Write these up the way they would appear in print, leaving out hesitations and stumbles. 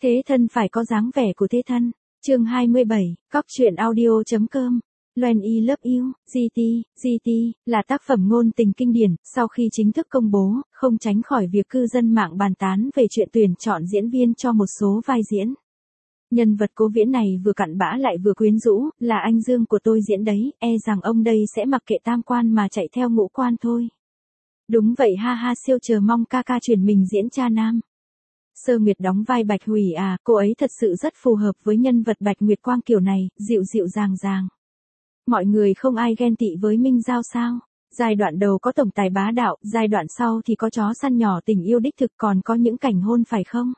Thế thân phải có dáng vẻ của thế thân. Chương 27, Cóc truyện audio.com. Loan I Love You, GT, là tác phẩm ngôn tình kinh điển, sau khi chính thức công bố, không tránh khỏi việc cư dân mạng bàn tán về chuyện tuyển chọn diễn viên cho một số vai diễn. Nhân vật Cố Viễn này vừa cặn bã lại vừa quyến rũ, là anh Dương của tôi diễn đấy, e rằng ông đây sẽ mặc kệ tam quan mà chạy theo ngũ quan thôi. Đúng vậy ha ha, siêu chờ mong ca chuyển mình diễn cha nam. Sơ Nguyệt đóng vai Bạch Hủy à, cô ấy thật sự rất phù hợp với nhân vật Bạch Nguyệt Quang kiểu này, dịu dịu dàng dàng. Mọi người không ai ghen tị với Minh Giao sao? Giai đoạn đầu có tổng tài bá đạo, giai đoạn sau thì có chó săn nhỏ tình yêu đích thực, còn có những cảnh hôn phải không?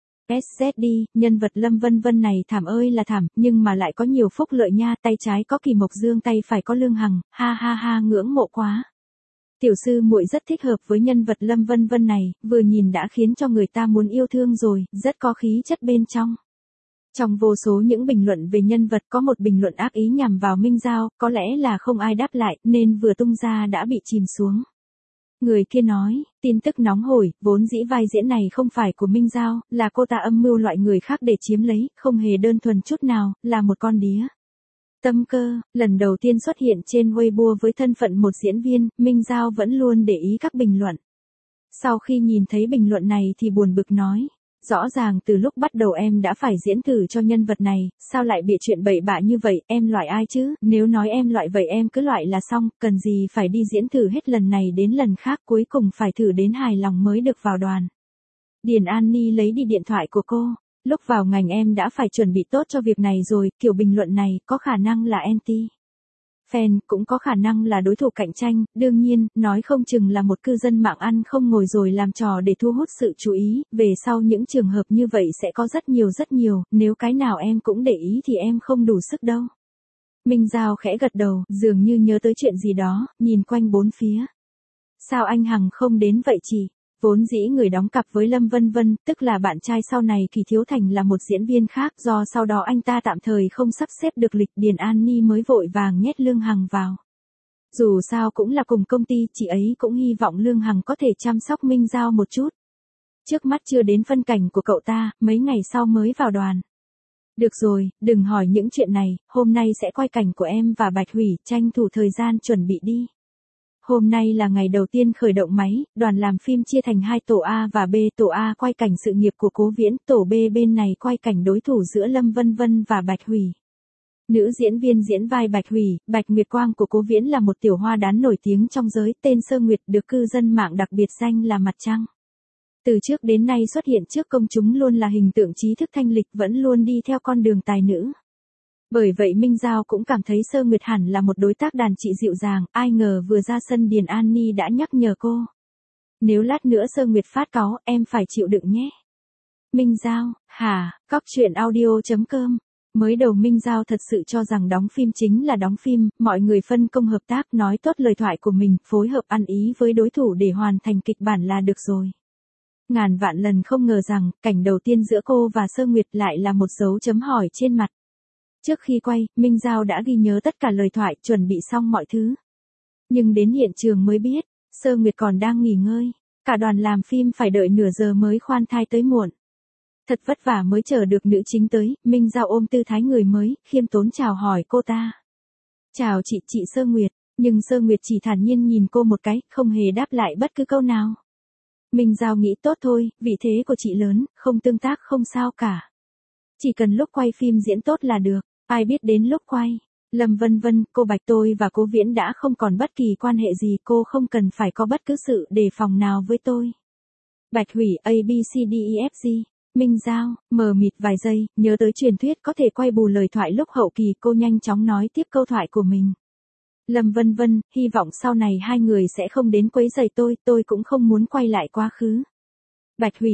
SZD, nhân vật Lâm Vân Vân này thảm ơi là thảm, nhưng mà lại có nhiều phúc lợi nha, tay trái có Kỳ Mộc Dương, tay phải có Lương Hằng, ha ha ha, ngưỡng mộ quá. Tiểu sư muội rất thích hợp với nhân vật Lâm Vân Vân này, vừa nhìn đã khiến cho người ta muốn yêu thương rồi, rất có khí chất bên trong. Trong vô số những bình luận về nhân vật có một bình luận ác ý nhằm vào Minh Giao, có lẽ là không ai đáp lại nên vừa tung ra đã bị chìm xuống. Người kia nói, tin tức nóng hổi, vốn dĩ vai diễn này không phải của Minh Giao, là cô ta âm mưu loại người khác để chiếm lấy, không hề đơn thuần chút nào, là một con đĩa. Tâm Cơ, lần đầu tiên xuất hiện trên Weibo với thân phận một diễn viên, Minh Giao vẫn luôn để ý các bình luận. Sau khi nhìn thấy bình luận này thì buồn bực nói, rõ ràng từ lúc bắt đầu em đã phải diễn thử cho nhân vật này, sao lại bịa chuyện bậy bạ như vậy, em loại ai chứ, nếu nói em loại vậy em cứ loại là xong, cần gì phải đi diễn thử hết lần này đến lần khác, cuối cùng phải thử đến hài lòng mới được vào đoàn. Điền An Ni lấy đi điện thoại của cô. Lúc vào ngành em đã phải chuẩn bị tốt cho việc này rồi, kiểu bình luận này có khả năng là anti fan, cũng có khả năng là đối thủ cạnh tranh, đương nhiên, nói không chừng là một cư dân mạng ăn không ngồi rồi làm trò để thu hút sự chú ý, về sau những trường hợp như vậy sẽ có rất nhiều, nếu cái nào em cũng để ý thì em không đủ sức đâu. Minh Giao khẽ gật đầu, dường như nhớ tới chuyện gì đó, nhìn quanh bốn phía. Sao anh Hằng không đến vậy chị? Vốn dĩ người đóng cặp với Lâm Vân Vân, tức là bạn trai sau này Kỳ Thiếu Thành là một diễn viên khác, do sau đó anh ta tạm thời không sắp xếp được lịch, Điền An Ni mới vội vàng nhét Lương Hằng vào. Dù sao cũng là cùng công ty, chị ấy cũng hy vọng Lương Hằng có thể chăm sóc Minh Giao một chút. Trước mắt chưa đến phân cảnh của cậu ta, mấy ngày sau mới vào đoàn. Được rồi, đừng hỏi những chuyện này, hôm nay sẽ quay cảnh của em và Bạch Hủy, tranh thủ thời gian chuẩn bị đi. Hôm nay là ngày đầu tiên khởi động máy, đoàn làm phim chia thành 2 tổ A và B, tổ A quay cảnh sự nghiệp của Cố Viễn, tổ B bên này quay cảnh đối thủ giữa Lâm Vân Vân và Bạch Hủy. Nữ diễn viên diễn vai Bạch Hủy, Bạch Nguyệt Quang của Cố Viễn là một tiểu hoa đán nổi tiếng trong giới, tên Sơ Nguyệt được cư dân mạng đặc biệt danh là Mặt Trăng. Từ trước đến nay xuất hiện trước công chúng luôn là hình tượng trí thức thanh lịch, vẫn luôn đi theo con đường tài nữ. Bởi vậy Minh Giao cũng cảm thấy Sơ Nguyệt hẳn là một đối tác đàn chị dịu dàng, ai ngờ vừa ra sân Điền An Ni đã nhắc nhở cô. Nếu lát nữa Sơ Nguyệt phát cáu, em phải chịu đựng nhé. Minh Giao, hả, Cóc truyện audio.com. Mới đầu Minh Giao thật sự cho rằng đóng phim chính là đóng phim, mọi người phân công hợp tác, nói tốt lời thoại của mình, phối hợp ăn ý với đối thủ để hoàn thành kịch bản là được rồi. Ngàn vạn lần không ngờ rằng, cảnh đầu tiên giữa cô và Sơ Nguyệt lại là một dấu chấm hỏi trên mặt. Trước khi quay, Minh Giao đã ghi nhớ tất cả lời thoại, chuẩn bị xong mọi thứ. Nhưng đến hiện trường mới biết, Sơ Nguyệt còn đang nghỉ ngơi. Cả đoàn làm phim phải đợi nửa giờ mới khoan thai tới muộn. Thật vất vả mới chờ được nữ chính tới, Minh Giao ôm tư thái người mới, khiêm tốn chào hỏi cô ta. Chào chị Sơ Nguyệt, nhưng Sơ Nguyệt chỉ thản nhiên nhìn cô một cái, không hề đáp lại bất cứ câu nào. Minh Giao nghĩ tốt thôi, vị thế của chị lớn, không tương tác không sao cả. Chỉ cần lúc quay phim diễn tốt là được. Ai biết đến lúc quay, Lâm Vân Vân, cô Bạch tôi và Cố Viễn đã không còn bất kỳ quan hệ gì, cô không cần phải có bất cứ sự đề phòng nào với tôi. Bạch Hủy ABCDEFG, Minh Giao, mờ mịt vài giây, nhớ tới truyền thuyết có thể quay bù lời thoại lúc hậu kỳ, cô nhanh chóng nói tiếp câu thoại của mình. Lâm Vân Vân, hy vọng sau này hai người sẽ không đến quấy rầy tôi cũng không muốn quay lại quá khứ. Bạch Hủy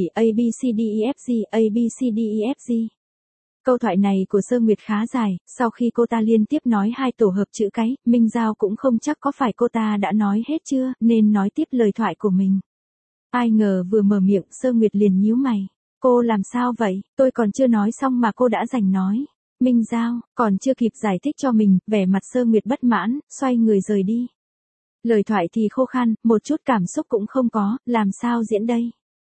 ABCDEFG. Câu thoại này của Sơ Nguyệt khá dài, sau khi cô ta liên tiếp nói 2 tổ hợp chữ cái, Minh Giao cũng không chắc có phải cô ta đã nói hết chưa, nên nói tiếp lời thoại của mình. Ai ngờ vừa mở miệng, Sơ Nguyệt liền nhíu mày. Cô làm sao vậy, tôi còn chưa nói xong mà cô đã giành nói. Minh Giao, còn chưa kịp giải thích cho mình, vẻ mặt Sơ Nguyệt bất mãn, xoay người rời đi. Lời thoại thì khô khan, một chút cảm xúc cũng không có, làm sao diễn đây.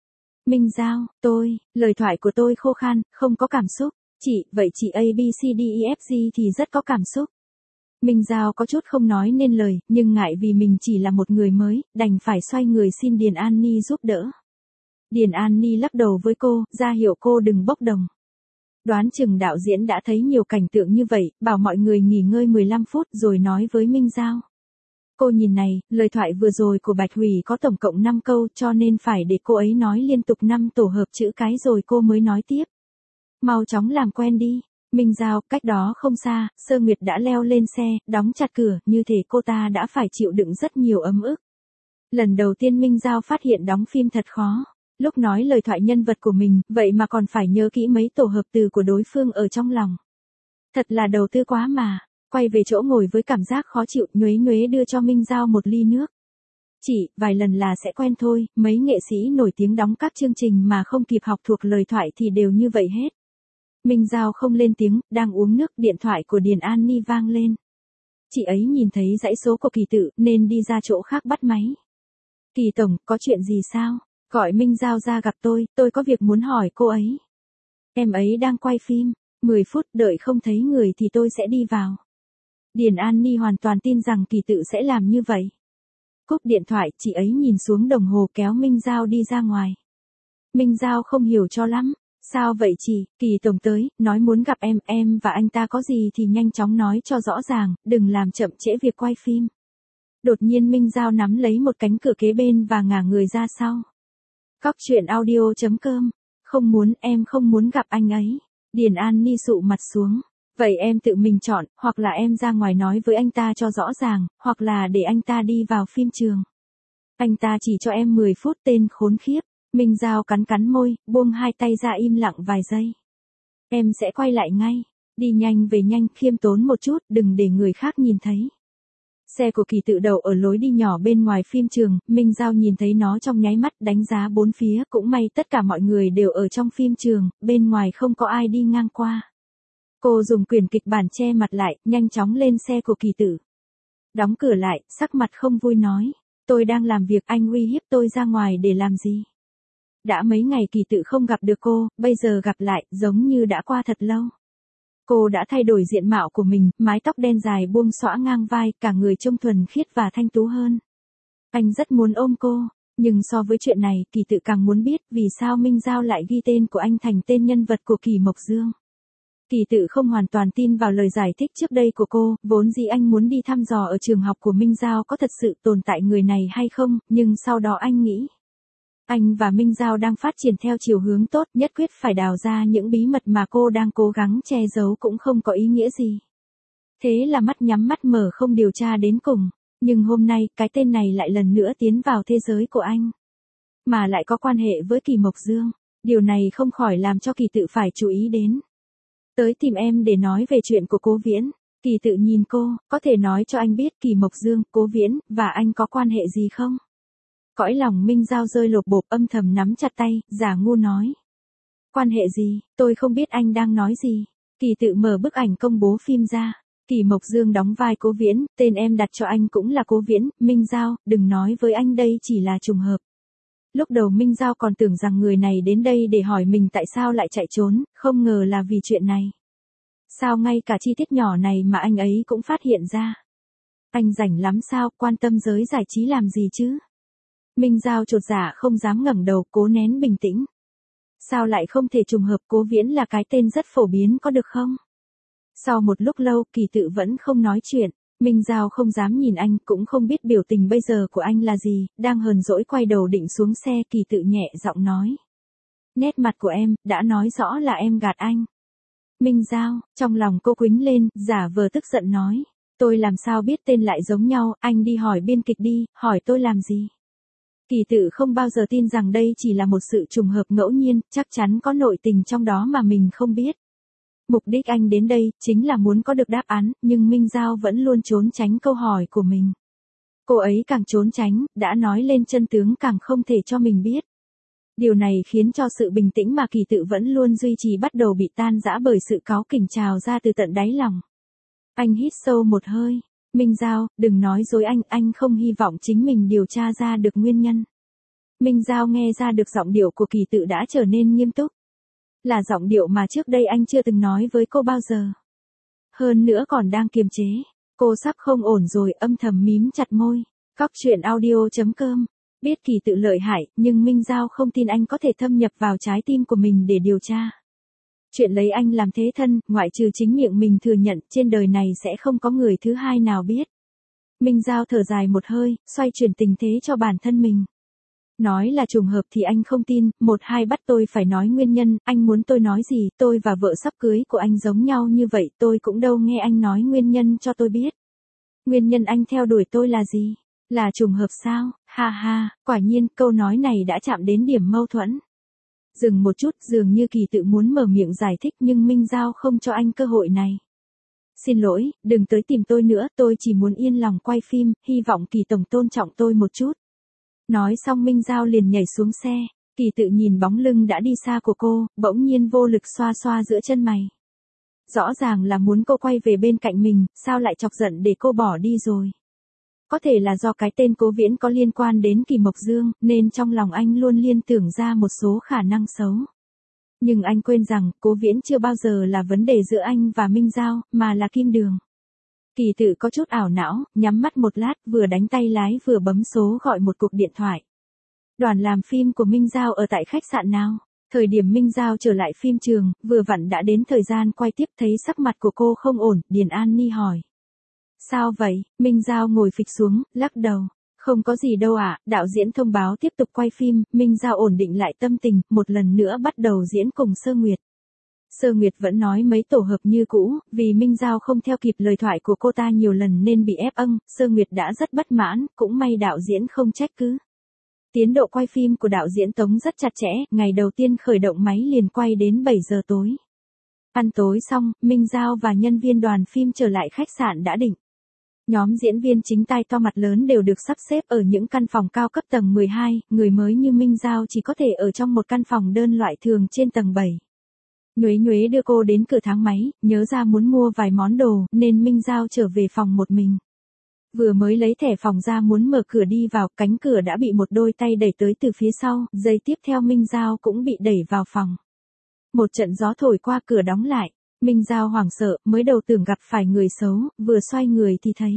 Minh Giao, lời thoại của tôi khô khan, không có cảm xúc. Chị, vậy chị A B C D E F G thì rất có cảm xúc. Minh Giao có chút không nói nên lời, nhưng ngại vì mình chỉ là một người mới, đành phải xoay người xin Điền An Ni giúp đỡ. Điền An Ni lắc đầu với cô, ra hiệu cô đừng bốc đồng. Đoán chừng đạo diễn đã thấy nhiều cảnh tượng như vậy, bảo mọi người nghỉ ngơi 15 phút rồi nói với Minh Giao. Cô nhìn này, lời thoại vừa rồi của Bạch Hủy có tổng cộng 5 câu cho nên phải để cô ấy nói liên tục 5 tổ hợp chữ cái rồi cô mới nói tiếp. Mau chóng làm quen đi. Minh Giao, cách đó không xa, Sơ Nguyệt đã leo lên xe, đóng chặt cửa, như thể cô ta đã phải chịu đựng rất nhiều ấm ức. Lần đầu tiên Minh Giao phát hiện đóng phim thật khó. Lúc nói lời thoại nhân vật của mình, vậy mà còn phải nhớ kỹ mấy tổ hợp từ của đối phương ở trong lòng. Thật là đầu tư quá mà. Quay về chỗ ngồi với cảm giác khó chịu, nhuế nhuế đưa cho Minh Giao một ly nước. Chỉ, vài lần là sẽ quen thôi, mấy nghệ sĩ nổi tiếng đóng các chương trình mà không kịp học thuộc lời thoại thì đều như vậy hết. Minh Giao không lên tiếng, đang uống nước, điện thoại của Điền An Ni vang lên. Chị ấy nhìn thấy dãy số của Kỳ Tự nên đi ra chỗ khác bắt máy. Kỳ Tổng, có chuyện gì sao? Gọi Minh Giao ra gặp tôi có việc muốn hỏi cô ấy. Em ấy đang quay phim, 10 phút đợi không thấy người thì tôi sẽ đi vào. Điền An Ni hoàn toàn tin rằng Kỳ Tự sẽ làm như vậy. Cúp điện thoại, chị ấy nhìn xuống đồng hồ kéo Minh Giao đi ra ngoài. Minh Giao không hiểu cho lắm. Sao vậy chị, Kỳ Tổng tới, nói muốn gặp em và anh ta có gì thì nhanh chóng nói cho rõ ràng, đừng làm chậm trễ việc quay phim. Đột nhiên Minh Giao nắm lấy một cánh cửa kế bên và ngả người ra sau. Cóc truyện audio.com, em không muốn gặp anh ấy. Điền An Ni sụ mặt xuống. Vậy em tự mình chọn, hoặc là em ra ngoài nói với anh ta cho rõ ràng, hoặc là để anh ta đi vào phim trường. Anh ta chỉ cho em 10 phút, tên khốn khiếp. Minh Giao cắn cắn môi, buông hai tay ra im lặng vài giây. Em sẽ quay lại ngay. Đi nhanh về nhanh, khiêm tốn một chút, đừng để người khác nhìn thấy. Xe của Kỳ Tự đậu ở lối đi nhỏ bên ngoài phim trường, Minh Giao nhìn thấy nó trong nháy mắt, đánh giá bốn phía, cũng may tất cả mọi người đều ở trong phim trường, bên ngoài không có ai đi ngang qua. Cô dùng quyển kịch bản che mặt lại, nhanh chóng lên xe của Kỳ Tự. Đóng cửa lại, sắc mặt không vui nói. Tôi đang làm việc, anh uy hiếp tôi ra ngoài để làm gì? Đã mấy ngày Kỳ Tự không gặp được cô, bây giờ gặp lại, giống như đã qua thật lâu. Cô đã thay đổi diện mạo của mình, mái tóc đen dài buông xõa ngang vai, cả người trông thuần khiết và thanh tú hơn. Anh rất muốn ôm cô, nhưng so với chuyện này, Kỳ Tự càng muốn biết vì sao Minh Giao lại ghi tên của anh thành tên nhân vật của Kỳ Mộc Dương. Kỳ Tự không hoàn toàn tin vào lời giải thích trước đây của cô, vốn dĩ anh muốn đi thăm dò ở trường học của Minh Giao có thật sự tồn tại người này hay không, nhưng sau đó anh nghĩ. Anh và Minh Giao đang phát triển theo chiều hướng tốt, nhất quyết phải đào ra những bí mật mà cô đang cố gắng che giấu cũng không có ý nghĩa gì. Thế là mắt nhắm mắt mở không điều tra đến cùng, nhưng hôm nay cái tên này lại lần nữa tiến vào thế giới của anh. Mà lại có quan hệ với Kỳ Mộc Dương, điều này không khỏi làm cho Kỳ Tự phải chú ý đến. Tới tìm em để nói về chuyện của Cố Viễn. Kỳ Tự nhìn cô, có thể nói cho anh biết Kỳ Mộc Dương, Cố Viễn, và anh có quan hệ gì không? Cõi lòng Minh Giao rơi lột bột, âm thầm nắm chặt tay, giả ngu nói. Quan hệ gì, tôi không biết anh đang nói gì. Kỳ Tự mở bức ảnh công bố phim ra. Kỳ Mộc Dương đóng vai Cố Viễn, tên em đặt cho anh cũng là Cố Viễn. Minh Giao, đừng nói với anh đây chỉ là trùng hợp. Lúc đầu Minh Giao còn tưởng rằng người này đến đây để hỏi mình tại sao lại chạy trốn, không ngờ là vì chuyện này. Sao ngay cả chi tiết nhỏ này mà anh ấy cũng phát hiện ra. Anh rảnh lắm sao, quan tâm giới giải trí làm gì chứ? Minh Giao chột dạ không dám ngẩng đầu, cố nén bình tĩnh. Sao lại không thể trùng hợp, Cố Viễn là cái tên rất phổ biến có được không? Sau một lúc lâu, Kỳ Tự vẫn không nói chuyện. Minh Giao không dám nhìn anh, cũng không biết biểu tình bây giờ của anh là gì, đang hờn dỗi quay đầu định xuống xe, Kỳ Tự nhẹ giọng nói. Nét mặt của em, đã nói rõ là em gạt anh. Minh Giao, trong lòng cô quýnh lên, giả vờ tức giận nói. Tôi làm sao biết tên lại giống nhau, anh đi hỏi biên kịch đi, hỏi tôi làm gì? Kỳ Tự không bao giờ tin rằng đây chỉ là một sự trùng hợp ngẫu nhiên, chắc chắn có nội tình trong đó mà mình không biết. Mục đích anh đến đây, chính là muốn có được đáp án, nhưng Minh Giao vẫn luôn trốn tránh câu hỏi của mình. Cô ấy càng trốn tránh, đã nói lên chân tướng càng không thể cho mình biết. Điều này khiến cho sự bình tĩnh mà Kỳ Tự vẫn luôn duy trì bắt đầu bị tan rã bởi sự cáu kỉnh trào ra từ tận đáy lòng. Anh hít sâu một hơi. Minh Giao, đừng nói dối anh không hy vọng chính mình điều tra ra được nguyên nhân. Minh Giao nghe ra được giọng điệu của Kỳ Tự đã trở nên nghiêm túc. Là giọng điệu mà trước đây anh chưa từng nói với cô bao giờ. Hơn nữa còn đang kiềm chế. Cô sắp không ổn rồi, âm thầm mím chặt môi. Cóc truyện audio.com. Biết Kỳ Tự lợi hại, nhưng Minh Giao không tin anh có thể thâm nhập vào trái tim của mình để điều tra. Chuyện lấy anh làm thế thân, ngoại trừ chính miệng mình thừa nhận, trên đời này sẽ không có người thứ hai nào biết. Minh Giao thở dài một hơi, xoay chuyển tình thế cho bản thân mình. Nói là trùng hợp thì anh không tin, một hai bắt tôi phải nói nguyên nhân, anh muốn tôi nói gì, tôi và vợ sắp cưới của anh giống nhau như vậy, tôi cũng đâu nghe anh nói nguyên nhân cho tôi biết. Nguyên nhân anh theo đuổi tôi là gì? Là trùng hợp sao? Ha ha, quả nhiên câu nói này đã chạm đến điểm mâu thuẫn. Dừng một chút, dường như Kỳ Tự muốn mở miệng giải thích nhưng Minh Giao không cho anh cơ hội này. Xin lỗi, đừng tới tìm tôi nữa, tôi chỉ muốn yên lòng quay phim, hy vọng Kỳ tổng tôn trọng tôi một chút. Nói xong Minh Giao liền nhảy xuống xe, Kỳ Tự nhìn bóng lưng đã đi xa của cô, bỗng nhiên vô lực xoa xoa giữa chân mày. Rõ ràng là muốn cô quay về bên cạnh mình, sao lại chọc giận để cô bỏ đi rồi. Có thể là do cái tên Cố Viễn có liên quan đến Kỳ Mộc Dương, nên trong lòng anh luôn liên tưởng ra một số khả năng xấu. Nhưng anh quên rằng, Cố Viễn chưa bao giờ là vấn đề giữa anh và Minh Giao, mà là Kim Đường. Kỳ Tự có chút ảo não, nhắm mắt một lát, vừa đánh tay lái vừa bấm số gọi một cuộc điện thoại. Đoàn làm phim của Minh Giao ở tại khách sạn nào? Thời điểm Minh Giao trở lại phim trường, vừa vặn đã đến thời gian quay tiếp, thấy sắc mặt của cô không ổn, Điền An Ni hỏi. Sao vậy? Minh Giao ngồi phịch xuống, lắc đầu. Không có gì đâu ạ, đạo diễn thông báo tiếp tục quay phim, Minh Giao ổn định lại tâm tình, một lần nữa bắt đầu diễn cùng Sơ Nguyệt. Sơ Nguyệt vẫn nói mấy tổ hợp như cũ, vì Minh Giao không theo kịp lời thoại của cô ta nhiều lần nên bị ép âng, Sơ Nguyệt đã rất bất mãn, cũng may đạo diễn không trách cứ. Tiến độ quay phim của đạo diễn Tống rất chặt chẽ, ngày đầu tiên khởi động máy liền quay đến 7 giờ tối. Ăn tối xong, Minh Giao và nhân viên đoàn phim trở lại khách sạn đã định. Nhóm diễn viên chính tai to mặt lớn đều được sắp xếp ở những căn phòng cao cấp tầng 12, người mới như Minh Giao chỉ có thể ở trong một căn phòng đơn loại thường trên tầng 7. Nhuế Nhuế đưa cô đến cửa thang máy, nhớ ra muốn mua vài món đồ, nên Minh Giao trở về phòng một mình. Vừa mới lấy thẻ phòng ra muốn mở cửa đi vào, cánh cửa đã bị một đôi tay đẩy tới từ phía sau, giây tiếp theo Minh Giao cũng bị đẩy vào phòng. Một trận gió thổi qua cửa đóng lại. Minh Giao hoảng sợ, mới đầu tưởng gặp phải người xấu, vừa xoay người thì thấy.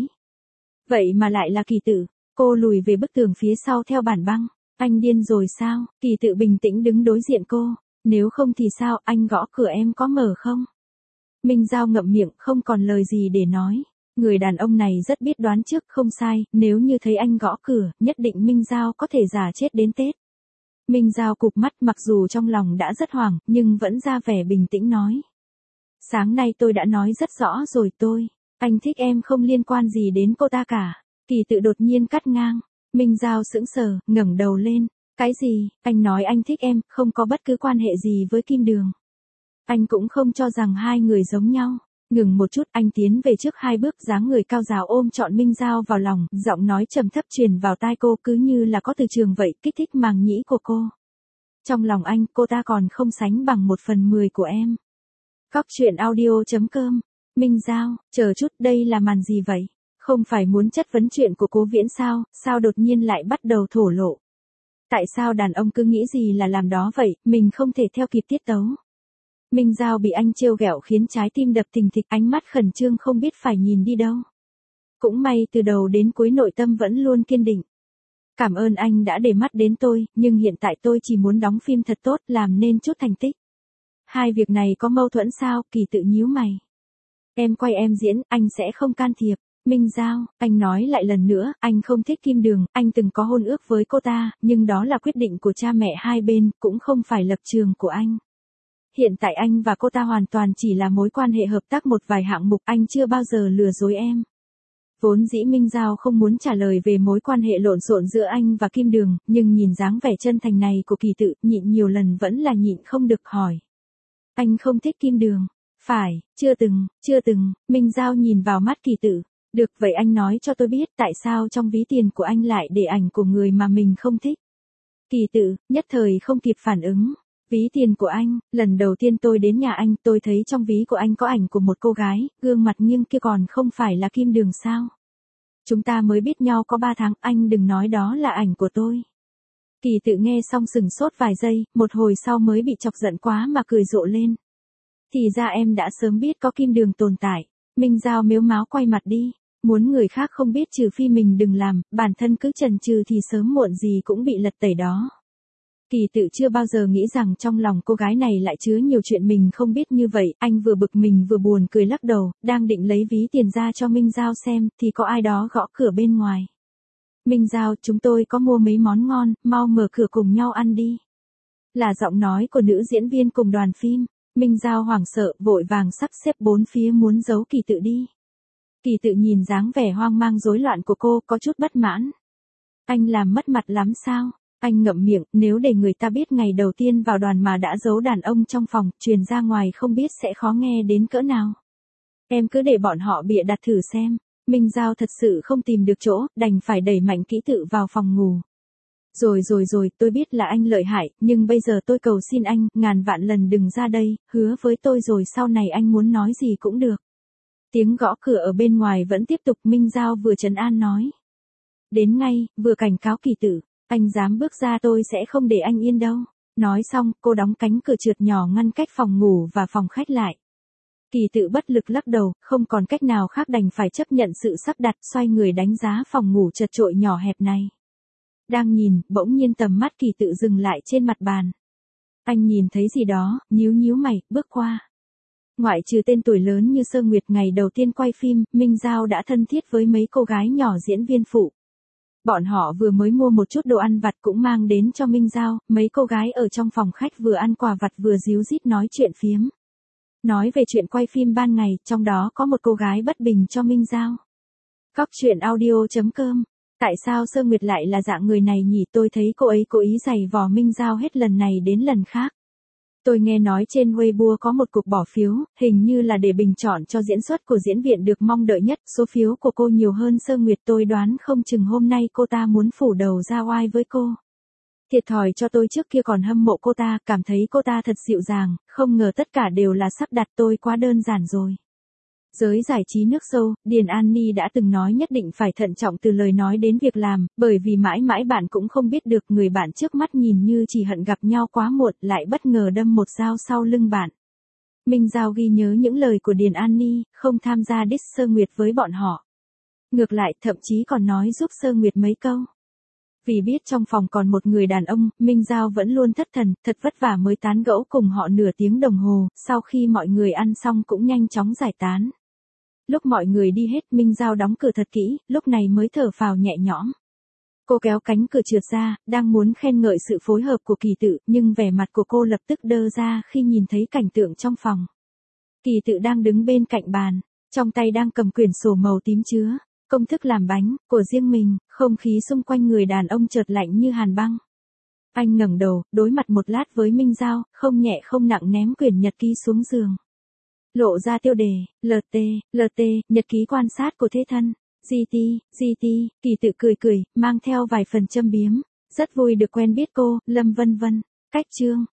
Vậy mà lại là Kỳ Tự, cô lùi về bức tường phía sau theo bản băng. Anh điên rồi sao? Kỳ Tự bình tĩnh đứng đối diện cô. Nếu không thì sao, anh gõ cửa em có mở không? Minh Giao ngậm miệng, không còn lời gì để nói. Người đàn ông này rất biết đoán trước, không sai, nếu như thấy anh gõ cửa, nhất định Minh Giao có thể giả chết đến Tết. Minh Giao cụp mắt, mặc dù trong lòng đã rất hoảng, nhưng vẫn ra vẻ bình tĩnh nói. Sáng nay tôi đã nói rất rõ rồi anh thích em không liên quan gì đến cô ta cả. Kỳ Tự đột nhiên cắt ngang. Minh Giao sững sờ, ngẩng đầu lên. Cái gì? Anh nói anh thích em, không có bất cứ quan hệ gì với Kim Đường. Anh cũng không cho rằng hai người giống nhau. Ngừng một chút, anh tiến về trước 2 bước, dáng người cao ráo ôm trọn Minh Giao vào lòng, giọng nói trầm thấp truyền vào tai cô cứ như là có từ trường vậy, kích thích màng nhĩ của cô. Trong lòng anh, cô ta còn không sánh bằng 1/10 của em. Cóc truyện audio.com. Minh Giao, chờ chút, đây là màn gì vậy? Không phải muốn chất vấn chuyện của Cố Viễn sao, sao đột nhiên lại bắt đầu thổ lộ? Tại sao đàn ông cứ nghĩ gì là làm đó vậy, mình không thể theo kịp tiết tấu? Minh Giao bị anh trêu ghẹo khiến trái tim đập thình thịch, ánh mắt khẩn trương không biết phải nhìn đi đâu. Cũng may từ đầu đến cuối nội tâm vẫn luôn kiên định. Cảm ơn anh đã để mắt đến tôi, nhưng hiện tại tôi chỉ muốn đóng phim thật tốt, làm nên chút thành tích. Hai việc này có mâu thuẫn sao? Kỳ Tự nhíu mày. Em quay em diễn, anh sẽ không can thiệp. Minh Giao, anh nói lại lần nữa, anh không thích Kim Đường, anh từng có hôn ước với cô ta, nhưng đó là quyết định của cha mẹ hai bên, cũng không phải lập trường của anh. Hiện tại anh và cô ta hoàn toàn chỉ là mối quan hệ hợp tác một vài hạng mục, anh chưa bao giờ lừa dối em. Vốn dĩ Minh Giao không muốn trả lời về mối quan hệ lộn xộn giữa anh và Kim Đường, nhưng nhìn dáng vẻ chân thành này của Kỳ Tự, nhịn nhiều lần vẫn là nhịn không được hỏi. Anh không thích Kim Đường. Phải, chưa từng, Minh Giao nhìn vào mắt Kỳ Tự. Được vậy anh nói cho tôi biết tại sao trong ví tiền của anh lại để ảnh của người mà mình không thích. Kỳ Tự, nhất thời không kịp phản ứng. Ví tiền của anh, lần đầu tiên tôi đến nhà anh tôi thấy trong ví của anh có ảnh của một cô gái, gương mặt nghiêng kia còn không phải là Kim Đường sao? Chúng ta mới biết nhau có 3 tháng, anh đừng nói đó là ảnh của tôi. Kỳ Tự nghe xong sừng sốt vài giây, một hồi sau mới bị chọc giận quá mà cười rộ lên. Thì ra em đã sớm biết có kim đường tồn tại. Minh Giao mếu máo quay mặt đi. Muốn người khác không biết trừ phi mình đừng làm, bản thân cứ chần chừ thì sớm muộn gì cũng bị lật tẩy đó. Kỳ Tự chưa bao giờ nghĩ rằng trong lòng cô gái này lại chứa nhiều chuyện mình không biết như vậy, anh vừa bực mình vừa buồn cười lắc đầu, đang định lấy ví tiền ra cho Minh Giao xem, thì có ai đó gõ cửa bên ngoài. Minh Giao, chúng tôi có mua mấy món ngon, mau mở cửa cùng nhau ăn đi. Là giọng nói của nữ diễn viên cùng đoàn phim. Minh Giao hoảng sợ, vội vàng sắp xếp bốn phía muốn giấu Kỳ Tự đi. Kỳ Tự nhìn dáng vẻ hoang mang rối loạn của cô, có chút bất mãn. Anh làm mất mặt lắm sao? Anh ngậm miệng, nếu để người ta biết ngày đầu tiên vào đoàn mà đã giấu đàn ông trong phòng, truyền ra ngoài không biết sẽ khó nghe đến cỡ nào. Em cứ để bọn họ bịa đặt thử xem. Minh Giao thật sự không tìm được chỗ, đành phải đẩy mạnh Ký Tự vào phòng ngủ. Rồi, tôi biết là anh lợi hại, nhưng bây giờ tôi cầu xin anh, ngàn vạn lần đừng ra đây, hứa với tôi rồi sau này anh muốn nói gì cũng được. Tiếng gõ cửa ở bên ngoài vẫn tiếp tục, Minh Giao vừa trấn an nói. Đến ngay, vừa cảnh cáo Kỳ Tự, anh dám bước ra tôi sẽ không để anh yên đâu. Nói xong, cô đóng cánh cửa trượt nhỏ ngăn cách phòng ngủ và phòng khách lại. Kỳ Tự bất lực lắc đầu, không còn cách nào khác đành phải chấp nhận sự sắp đặt, xoay người đánh giá phòng ngủ chật chội nhỏ hẹp này. Đang nhìn, bỗng nhiên tầm mắt Kỳ Tự dừng lại trên mặt bàn. Anh nhìn thấy gì đó, nhíu mày, bước qua. Ngoại trừ tên tuổi lớn như Sơ Nguyệt, ngày đầu tiên quay phim, Minh Giao đã thân thiết với mấy cô gái nhỏ diễn viên phụ. Bọn họ vừa mới mua một chút đồ ăn vặt cũng mang đến cho Minh Giao, mấy cô gái ở trong phòng khách vừa ăn quà vặt vừa díu dít nói chuyện phiếm. Nói về chuyện quay phim ban ngày, trong đó có một cô gái bất bình cho Minh Giao. Cóc truyện audio.com. Tại sao Sơ Nguyệt lại là dạng người này nhỉ? Tôi thấy cô ấy cố ý giày vò Minh Giao hết lần này đến lần khác. Tôi nghe nói trên Weibo có một cuộc bỏ phiếu, hình như là để bình chọn cho diễn xuất của diễn viên được mong đợi nhất. Số phiếu của cô nhiều hơn Sơ Nguyệt, tôi đoán không chừng hôm nay cô ta muốn phủ đầu ra oai với cô. Thiệt thòi cho tôi, trước kia còn hâm mộ cô ta, cảm thấy cô ta thật dịu dàng, không ngờ tất cả đều là sắp đặt, tôi quá đơn giản rồi. Giới giải trí nước sâu, Điền An Ni đã từng nói nhất định phải thận trọng từ lời nói đến việc làm, bởi vì mãi mãi bạn cũng không biết được người bạn trước mắt nhìn như chỉ hận gặp nhau quá muộn lại bất ngờ đâm một dao sau lưng bạn. Minh Giao ghi nhớ những lời của Điền An Ni, không tham gia diss Sơ Nguyệt với bọn họ. Ngược lại, thậm chí còn nói giúp Sơ Nguyệt mấy câu. Vì biết trong phòng còn một người đàn ông, Minh Giao vẫn luôn thất thần, thật vất vả mới tán gẫu cùng họ nửa tiếng đồng hồ, sau khi mọi người ăn xong cũng nhanh chóng giải tán. Lúc mọi người đi hết, Minh Giao đóng cửa thật kỹ, lúc này mới thở phào nhẹ nhõm. Cô kéo cánh cửa trượt ra, đang muốn khen ngợi sự phối hợp của Kỳ Tự, nhưng vẻ mặt của cô lập tức đơ ra khi nhìn thấy cảnh tượng trong phòng. Kỳ Tự đang đứng bên cạnh bàn, trong tay đang cầm quyển sổ màu tím chứa công thức làm bánh của riêng mình, không khí xung quanh người đàn ông chợt lạnh như hàn băng. Anh ngẩng đầu, đối mặt một lát với Minh Giao, không nhẹ không nặng ném quyển nhật ký xuống giường. Lộ ra tiêu đề, LT, nhật ký quan sát của thế thân, GT, Kỳ Tự cười, mang theo vài phần châm biếm, rất vui được quen biết cô, Lâm Vân Vân, cách chương.